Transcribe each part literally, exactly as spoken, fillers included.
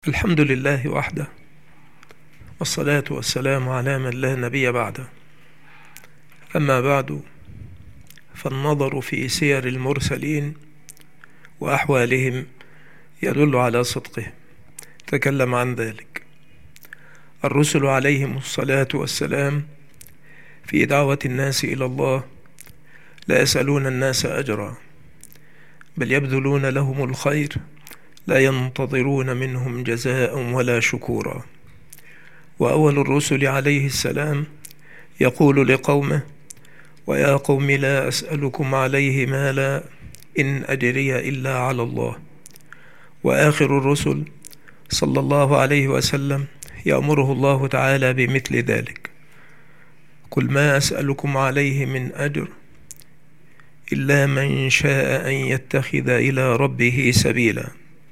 الحمد لله وحده، والصلاة والسلام على من لا نبي بعده. أما بعد، فالنظر في سير المرسلين وأحوالهم يدل على صدقه. تكلم عن ذلك الرسل عليهم الصلاة والسلام في دعوة الناس إلى الله، لا يسألون الناس أجرا، بل يبذلون لهم الخير، لا ينتظرون منهم جزاء ولا شكورا. وأول الرسل عليه السلام يقول لقومه: ويا قوم لا أسألكم عليه مالا إن أجري إلا على الله. وآخر الرسل صلى الله عليه وسلم يأمره الله تعالى بمثل ذلك: قل ما أسألكم عليه من أجر إلا من شاء أن يتخذ إلى ربه سبيلا.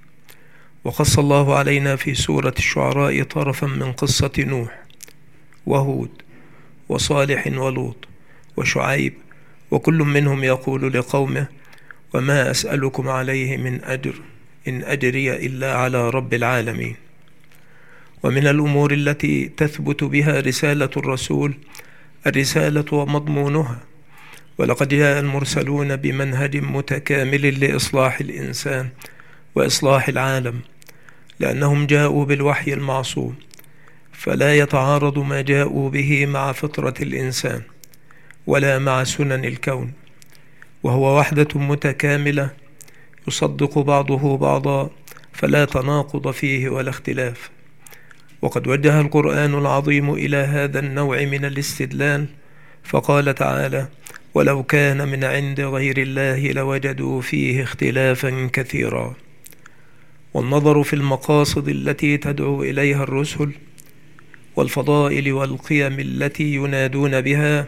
وقص الله علينا في سورة الشعراء طرفا من قصة نوح وهود وصالح ولوط وشعيب، وكل منهم يقول لقومه: وما أسألكم عليه من أجر إن أجري إلا على رب العالمين. ومن الأمور التي تثبت بها رسالة الرسول الرسالة ومضمونها. ولقد جاء المرسلون بمنهج متكامل لإصلاح الإنسان وإصلاح العالم، لأنهم جاءوا بالوحي المعصوم، فلا يتعارض ما جاءوا به مع فطرة الإنسان ولا مع سنن الكون، وهو وحدة متكاملة يصدق بعضه بعضا، فلا تناقض فيه ولا اختلاف. وقد وجه القرآن العظيم إلى هذا النوع من الاستدلال، فقال تعالى: ولو كان من عند غير الله لوجدوا فيه اختلافا كثيرا. والنظر في المقاصد التي تدعو إليها الرسل والفضائل والقيم التي ينادون بها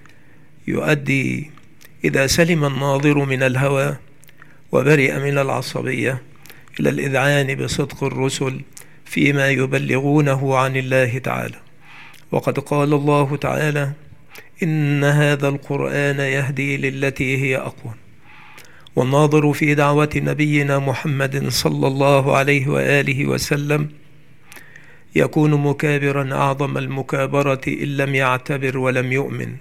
يؤدي، إذا سلم الناظر من الهوى وبرئ من العصبية، إلى الإذعان بصدق الرسل فيما يبلغونه عن الله تعالى. وقد قال الله تعالى: إن هذا القرآن يهدي للتي هي أقوم. والناظر في دعوة نبينا محمد صلى الله عليه وآله وسلم يكون مكابرا أعظم المكابرة إن لم يعتبر ولم يؤمن.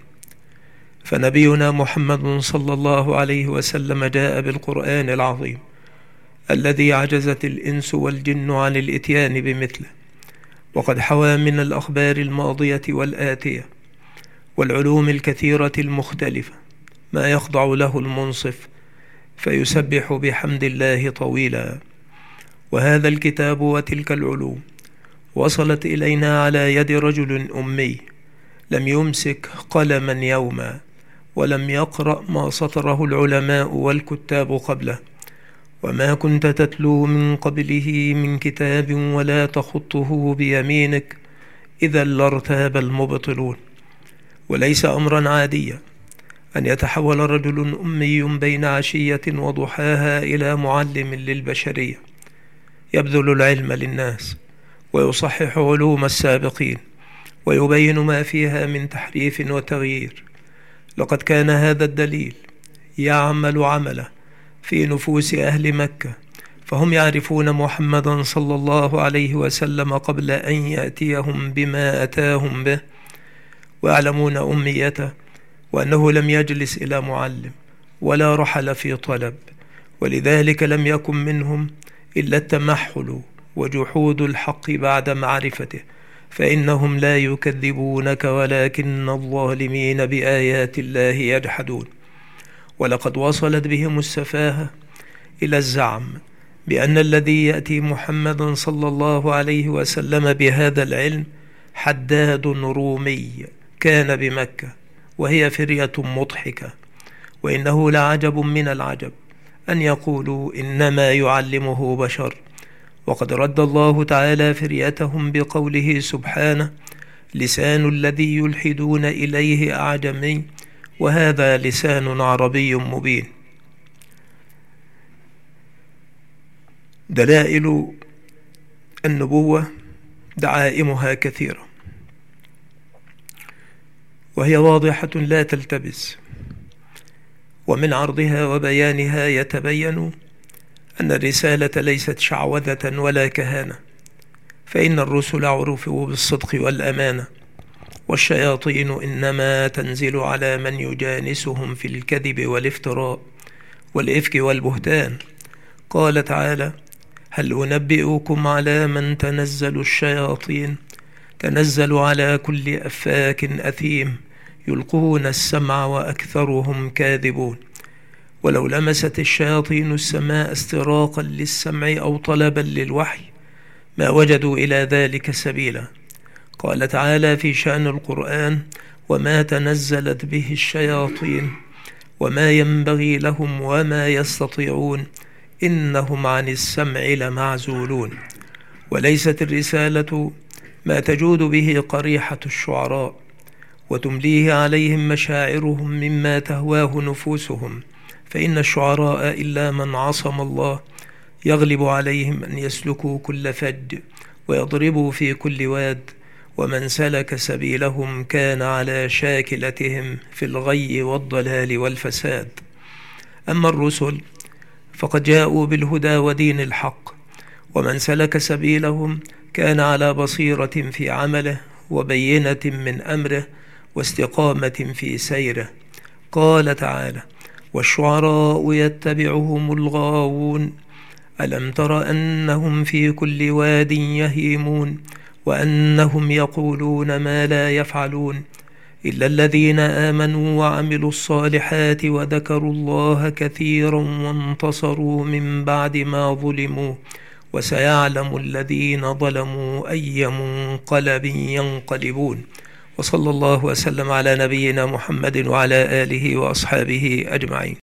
فنبينا محمد صلى الله عليه وسلم جاء بالقرآن العظيم الذي عجزت الإنس والجن عن الإتيان بمثله، وقد حوى من الأخبار الماضية والآتية والعلوم الكثيرة المختلفة ما يخضع له المنصف فيسبح بحمد الله طويلا. وهذا الكتاب وتلك العلوم وصلت إلينا على يد رجل أمي لم يمسك قلما يوما، ولم يقرأ ما سطره العلماء والكتاب قبله، وما كنت تتلو من قبله من كتاب ولا تخطه بيمينك، إذا لارتاب المبطلون. وليس أمرا عاديا أن يتحول رجل أمي بين عشية وضحاها إلى معلم للبشرية، يبذل العلم للناس ويصحح علوم السابقين ويبين ما فيها من تحريف وتغيير. لقد كان هذا الدليل يعمل عمله في نفوس أهل مكة، فهم يعرفون محمدا صلى الله عليه وسلم قبل أن يأتيهم بما أتاهم به، ويعلمون أميته، وأنه لم يجلس إلى معلم ولا رحل في طلب، ولذلك لم يكن منهم إلا التمحل وجحود الحق بعد معرفته، فإنهم لا يكذبونك ولكن الظالمين بآيات الله يجحدون. ولقد وصلت بهم السفاهة إلى الزعم بأن الذي يأتي محمد صلى الله عليه وسلم بهذا العلم حداد رومي كان بمكة، وهي فرية مضحكة. وإنه لعجب من العجب أن يقولوا إنما يعلمه بشر، وقد رد الله تعالى فريتهم بقوله سبحانه: لسان الذي يلحدون إليه أعجمي وهذا لسان عربي مبين. دلائل النبوة دعائمها كثيرة، وهي واضحة لا تلتبس، ومن عرضها وبيانها يتبين أن الرسالة ليست شعوذة ولا كهانة، فإن الرسل عرفوا بالصدق والأمانة، والشياطين إنما تنزل على من يجانسهم في الكذب والافتراء والإفك والبهتان. قال تعالى: هل أنبئكم على من تنزل الشياطين؟ تنزل على كل أفاك أثيم يلقون السمع وأكثرهم كاذبون. ولو لمست الشياطين السماء استراقا للسمع أو طلبا للوحي ما وجدوا إلى ذلك سبيلا. قال تعالى في شأن القرآن: وما تنزلت به الشياطين وما ينبغي لهم وما يستطيعون إنهم عن السمع لمعزولون. وليست الرسالة ما تجود به قريحة الشعراء وتمليه عليهم مشاعرهم مما تهواه نفوسهم، فإن الشعراء إلا من عصم الله يغلب عليهم أن يسلكوا كل فج ويضربوا في كل واد، ومن سلك سبيلهم كان على شاكلتهم في الغي والضلال والفساد. أما الرسل فقد جاءوا بالهدى ودين الحق، ومن سلك سبيلهم كان على بصيرة في عمله وبينة من أمره واستقامة في سيره. قال تعالى: والشعراء يتبعهم الغاوون ألم تر أنهم في كل واد يهيمون وأنهم يقولون ما لا يفعلون إلا الذين آمنوا وعملوا الصالحات وذكروا الله كثيرا وانتصروا من بعد ما ظلموا وسيعلم الذين ظلموا أي منقلب ينقلبون. وصلى الله وسلم على نبينا محمد وعلى آله وأصحابه أجمعين.